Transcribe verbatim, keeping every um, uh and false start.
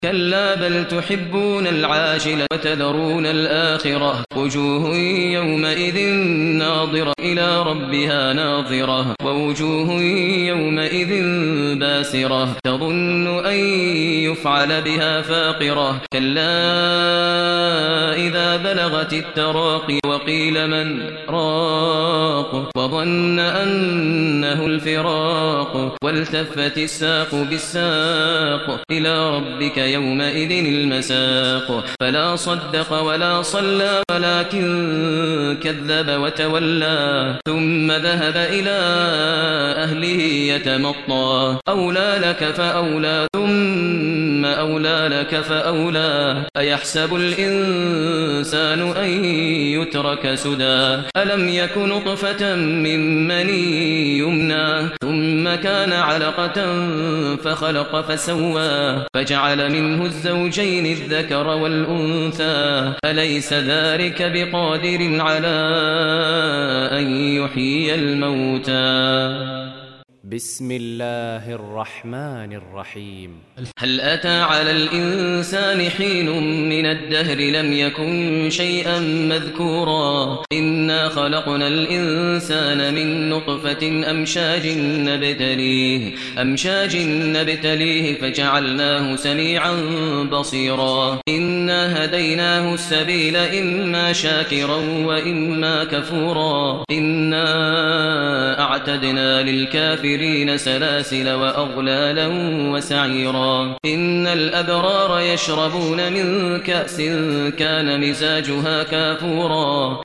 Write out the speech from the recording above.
كلا بل تحبون العاجلة وتذرون الآخرة وجوه يومئذ ناظرة إلى ربها ناظرة ووجوه يومئذ باسرة تظن أن يفعل بها فاقرة كلا إذا بلغت التراقي وقيل من راق وظن أنه الفراق والتفت الساق بالساق إلى ربك يومئذ المساق فلا صدق ولا صلى ولكن كذب وتولى ثم ذهب إلى أهله يتمطى أولى لك فأولى ثم أولى لك فأولى أيحسب الإنسان أن يترك سدى ألم يك نطفة من مني يمنى ثم كان علقة فخلق فسوى فجعل منه الزوجين الذكر والأنثى أليس ذلك بقادر على أن يحيي الموتى بسم الله الرحمن الرحيم هل أتى على الإنسان حين من الدهر لم يكن شيئا مذكورا إنا خلقنا الإنسان من نطفة أمشاج نبتليه أمشاج نبتليه فجعلناه سميعا بصيرا إنا هديناه السبيل إما شاكرا وإما كفورا إنا أعتدنا للكافرين سلاسل وأغلالا وسعيرا إن الأبرار يشربون من كأس كان مزاجها كافورا